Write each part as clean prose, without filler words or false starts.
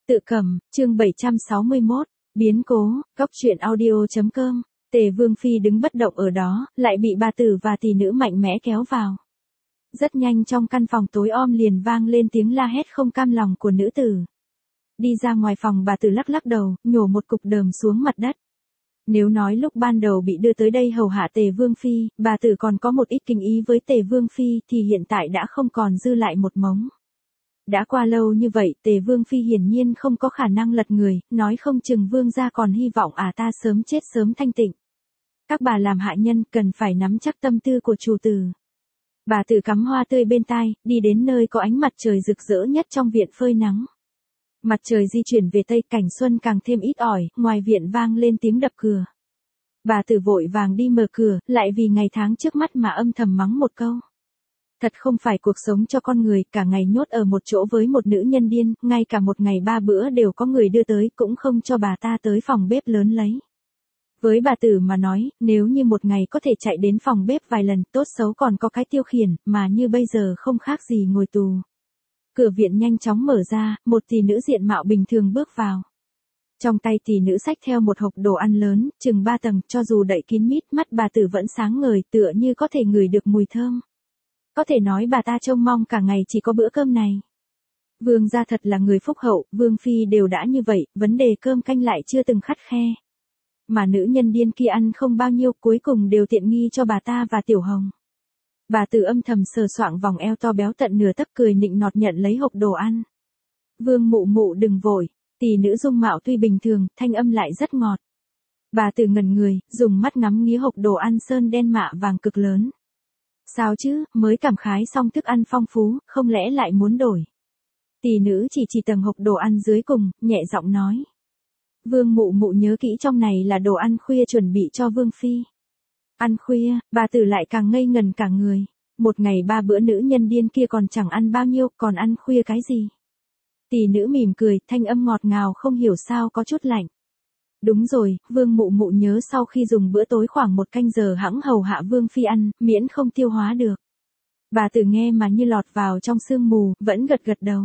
Tự cầm, chương 761, biến cố, góc truyện audio.com. Tề Vương Phi đứng bất động ở đó, lại bị bà tử và tỷ nữ mạnh mẽ kéo vào. Rất nhanh trong căn phòng tối om liền vang lên tiếng la hét không cam lòng của nữ tử. Đi ra ngoài phòng bà tử lắc lắc đầu, nhổ một cục đờm xuống mặt đất. Nếu nói lúc ban đầu bị đưa tới đây hầu hạ Tề Vương Phi, bà tử còn có một ít kinh ý với Tề Vương Phi thì hiện tại đã không còn dư lại một mống. Đã qua lâu như vậy, Tề Vương Phi hiển nhiên không có khả năng lật người, nói không chừng Vương gia còn hy vọng ta sớm chết sớm thanh tịnh. Các bà làm hạ nhân cần phải nắm chắc tâm tư của chủ tử. Bà tử cắm hoa tươi bên tai, đi đến nơi có ánh mặt trời rực rỡ nhất trong viện phơi nắng. Mặt trời di chuyển về tây, cảnh xuân càng thêm ít ỏi, ngoài viện vang lên tiếng đập cửa. Bà tử vội vàng đi mở cửa, lại vì ngày tháng trước mắt mà âm thầm mắng một câu. Thật không phải cuộc sống cho con người, cả ngày nhốt ở một chỗ với một nữ nhân điên, ngay cả một ngày 3 bữa đều có người đưa tới, cũng không cho bà ta tới phòng bếp lớn lấy. Với bà tử mà nói, nếu như một ngày có thể chạy đến phòng bếp vài lần, tốt xấu còn có cái tiêu khiển, mà như bây giờ không khác gì ngồi tù. Cửa viện nhanh chóng mở ra, một tỷ nữ diện mạo bình thường bước vào. Trong tay tỷ nữ xách theo một hộp đồ ăn lớn, chừng 3 tầng, cho dù đậy kín mít, mắt bà tử vẫn sáng ngời, tựa như có thể ngửi được mùi thơm. Có thể nói bà ta trông mong cả ngày chỉ có bữa cơm này. Vương gia thật là người phúc hậu, Vương Phi đều đã như vậy, vấn đề cơm canh lại chưa từng khắt khe. Mà nữ nhân điên kia ăn không bao nhiêu, cuối cùng đều tiện nghi cho bà ta và Tiểu Hồng. Bà tử âm thầm sờ soạng vòng eo to béo tận nửa tấc, cười nịnh nọt nhận lấy hộp đồ ăn. Vương mụ mụ đừng vội, tỷ nữ dung mạo tuy bình thường, thanh âm lại rất ngọt. Bà tử ngẩn người, dùng mắt ngắm nghía hộp đồ ăn sơn đen mạ vàng cực lớn. Sao chứ, mới cảm khái xong thức ăn phong phú, không lẽ lại muốn đổi. Tỷ nữ chỉ tầng hộp đồ ăn dưới cùng, nhẹ giọng nói. Vương mụ mụ nhớ kỹ trong này là đồ ăn khuya chuẩn bị cho Vương Phi. Ăn khuya, bà tử lại càng ngây ngần cả người. Một ngày 3 bữa nữ nhân điên kia còn chẳng ăn bao nhiêu, còn ăn khuya cái gì. Tỷ nữ mỉm cười, thanh âm ngọt ngào không hiểu sao có chút lạnh. Đúng rồi, Vương mụ mụ nhớ sau khi dùng bữa tối khoảng 1 canh giờ hẵng hầu hạ Vương Phi ăn, miễn không tiêu hóa được. Bà tử nghe mà như lọt vào trong sương mù, vẫn gật gật đầu.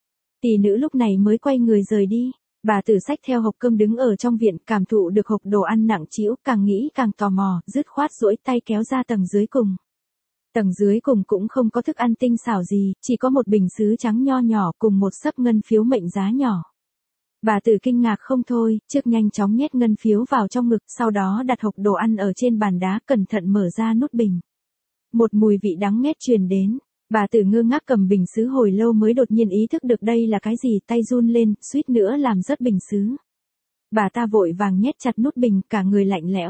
Tỷ nữ lúc này mới quay người rời đi. Bà tử xách theo hộp cơm đứng ở trong viện, cảm thụ được hộp đồ ăn nặng trĩu, càng nghĩ càng tò mò, dứt khoát duỗi tay kéo ra tầng dưới cùng. Tầng dưới cùng cũng không có thức ăn tinh xảo gì, chỉ có một bình sứ trắng nho nhỏ cùng một xấp ngân phiếu mệnh giá nhỏ. Bà tử kinh ngạc không thôi, trước nhanh chóng nhét ngân phiếu vào trong ngực, sau đó đặt hộp đồ ăn ở trên bàn đá, cẩn thận mở ra nút bình. Một mùi vị đắng nghét truyền đến. Bà tử ngơ ngác cầm bình sứ hồi lâu mới đột nhiên ý thức được đây là cái gì, tay run lên, suýt nữa làm rớt bình sứ. Bà ta vội vàng nhét chặt nút bình, cả người lạnh lẽo.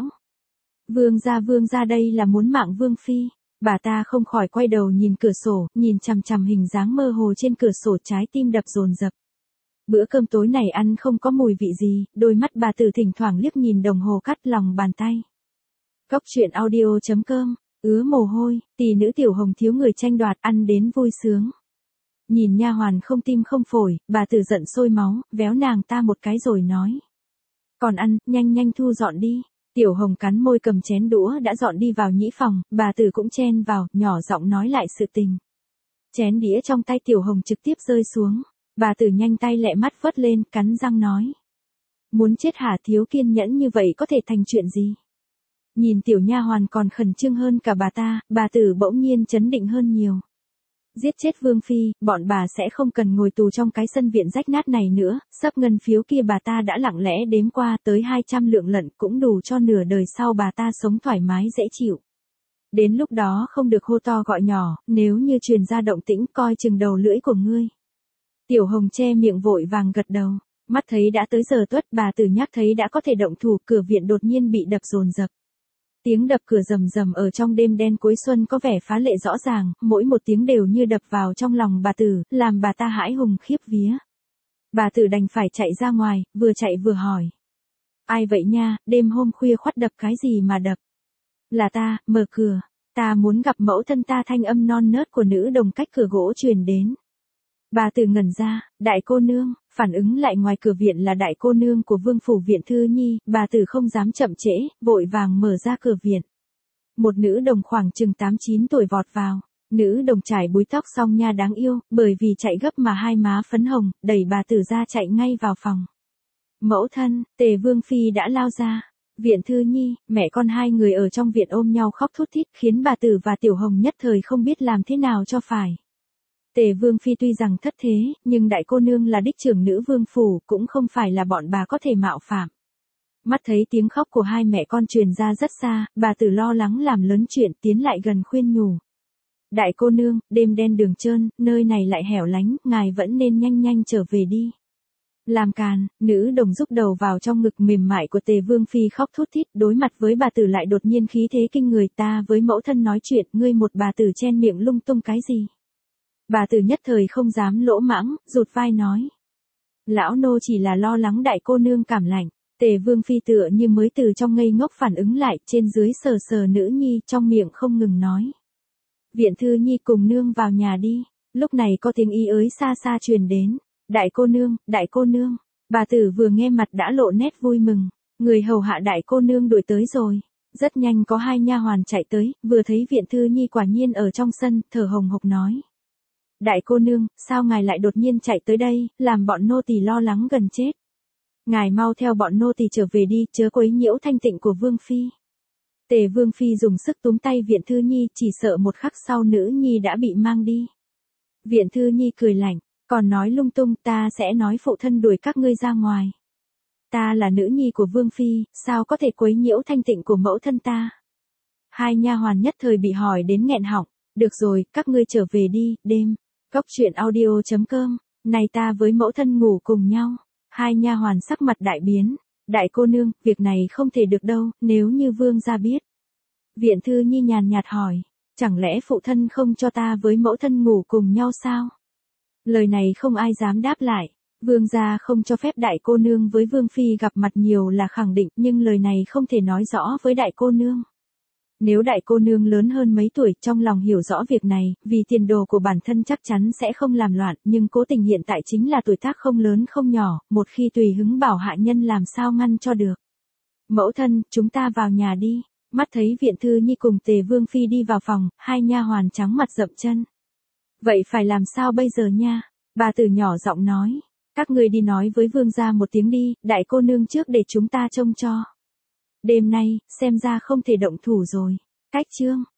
Vương gia đây là muốn mạng Vương Phi. Bà ta không khỏi quay đầu nhìn cửa sổ, nhìn chằm chằm hình dáng mơ hồ trên cửa sổ, trái tim đập dồn dập. Bữa cơm tối này ăn không có mùi vị gì, đôi mắt bà tử thỉnh thoảng liếc nhìn đồng hồ cắt lòng bàn tay. Góc truyện audio.com. Ứa mồ hôi, tỷ nữ Tiểu Hồng thiếu người tranh đoạt, ăn đến vui sướng. Nhìn nha hoàn không tim không phổi, bà tử giận sôi máu, véo nàng ta một cái rồi nói. Còn ăn, nhanh thu dọn đi. Tiểu Hồng cắn môi cầm chén đũa đã dọn đi vào nhĩ phòng, bà tử cũng chen vào, nhỏ giọng nói lại sự tình. Chén đĩa trong tay Tiểu Hồng trực tiếp rơi xuống. Bà tử nhanh tay lẹ mắt vớt lên, cắn răng nói. Muốn chết hả, thiếu kiên nhẫn như vậy có thể thành chuyện gì? Nhìn tiểu nha hoàn còn khẩn trương hơn cả bà tử bỗng nhiên chấn định hơn nhiều. Giết chết Vương Phi, bọn bà sẽ không cần ngồi tù trong cái sân viện rách nát này nữa, xấp ngân phiếu kia bà ta đã lặng lẽ đếm qua, tới 200 lượng lận, cũng đủ cho nửa đời sau bà ta sống thoải mái dễ chịu. Đến lúc đó không được hô to gọi nhỏ, nếu như truyền ra động tĩnh coi chừng đầu lưỡi của ngươi. Tiểu Hồng che miệng vội vàng gật đầu, mắt thấy đã tới giờ tuất, bà tử nhắc thấy đã có thể động thủ, cửa viện đột nhiên bị đập dồn dập. Tiếng đập cửa rầm rầm ở trong đêm đen cuối xuân có vẻ phá lệ rõ ràng, mỗi một tiếng đều như đập vào trong lòng bà tử, làm bà ta hãi hùng khiếp vía. Bà tử đành phải chạy ra ngoài, vừa chạy vừa hỏi. Ai vậy nha, đêm hôm khuya khoắt đập cái gì mà đập? Là ta, mở cửa, ta muốn gặp mẫu thân ta, thanh âm non nớt của nữ đồng cách cửa gỗ truyền đến. Bà tử ngẩn ra, đại cô nương, phản ứng lại ngoài cửa viện là đại cô nương của Vương phủ viện Thư Nhi, bà tử không dám chậm trễ, vội vàng mở ra cửa viện. Một nữ đồng khoảng chừng 8-9 tuổi vọt vào, Nữ đồng trải búi tóc xong nha đáng yêu, bởi vì chạy gấp mà hai má phấn hồng, đẩy bà tử ra chạy ngay vào phòng. Mẫu thân, Tề Vương Phi đã lao ra. Viện Thư Nhi, mẹ con hai người ở trong viện ôm nhau khóc thút thít khiến bà tử và Tiểu Hồng nhất thời không biết làm thế nào cho phải. Tề Vương Phi tuy rằng thất thế, nhưng đại cô nương là đích trưởng nữ vương phủ, cũng không phải là bọn bà có thể mạo phạm. Mắt thấy tiếng khóc của hai mẹ con truyền ra rất xa, bà tử lo lắng làm lớn chuyện tiến lại gần khuyên nhủ. Đại cô nương, đêm đen đường trơn, nơi này lại hẻo lánh, ngài vẫn nên nhanh nhanh trở về đi. Làm càn, nữ đồng rúc đầu vào trong ngực mềm mại của Tề Vương Phi khóc thút thít, đối mặt với bà tử lại đột nhiên khí thế kinh người. Ta với mẫu thân nói chuyện, ngươi một bà tử chen miệng lung tung cái gì. Bà tử nhất thời không dám lỗ mãng, rụt vai nói. Lão nô chỉ là lo lắng đại cô nương cảm lạnh. Tề Vương Phi tựa như mới từ trong ngây ngốc phản ứng lại, trên dưới sờ sờ nữ nhi, trong miệng không ngừng nói. Viện Thư Nhi cùng nương vào nhà đi. Lúc này có tiếng y ới xa xa truyền đến. Đại cô nương. Bà tử vừa nghe mặt đã lộ nét vui mừng. Người hầu hạ đại cô nương đuổi tới rồi. Rất nhanh có hai nha hoàn chạy tới, vừa thấy Viện Thư Nhi quả nhiên ở trong sân, thở hồng hộc nói. Đại cô nương, sao ngài lại đột nhiên chạy tới đây, làm bọn nô tỳ lo lắng gần chết. Ngài mau theo bọn nô tỳ trở về đi, chớ quấy nhiễu thanh tịnh của Vương Phi. Tề Vương Phi dùng sức túm tay Viện Thư Nhi, chỉ sợ một khắc sau nữ nhi đã bị mang đi. Viện Thư Nhi cười lạnh, còn nói lung tung, ta sẽ nói phụ thân đuổi các ngươi ra ngoài. Ta là nữ nhi của Vương Phi, sao có thể quấy nhiễu thanh tịnh của mẫu thân ta. Hai nha hoàn nhất thời bị hỏi đến nghẹn họng, được rồi, các ngươi trở về đi, đêm. Góc truyện audio.com, này ta với mẫu thân ngủ cùng nhau. Hai nha hoàn sắc mặt đại biến. Đại cô nương, việc này không thể được đâu, nếu như vương gia biết. Viện Thư Nhi nhàn nhạt hỏi, chẳng lẽ phụ thân không cho ta với mẫu thân ngủ cùng nhau sao? Lời này không ai dám đáp lại. Vương gia không cho phép đại cô nương với Vương Phi gặp mặt nhiều là khẳng định, nhưng lời này không thể nói rõ với đại cô nương. Nếu đại cô nương lớn hơn mấy tuổi, trong lòng hiểu rõ việc này, vì tiền đồ của bản thân chắc chắn sẽ không làm loạn, nhưng cố tình hiện tại chính là tuổi tác không lớn không nhỏ, một khi tùy hứng bảo hạ nhân làm sao ngăn cho được. Mẫu thân, chúng ta vào nhà đi. Mắt thấy Viện Thư Nhi cùng Tề Vương Phi đi vào phòng, hai nha hoàn trắng mặt dậm chân. Vậy phải làm sao bây giờ nha? Bà tử nhỏ giọng nói. Các người đi nói với vương gia một tiếng đi, đại cô nương trước để chúng ta trông cho. Đêm nay, xem ra không thể động thủ rồi. Cách chương.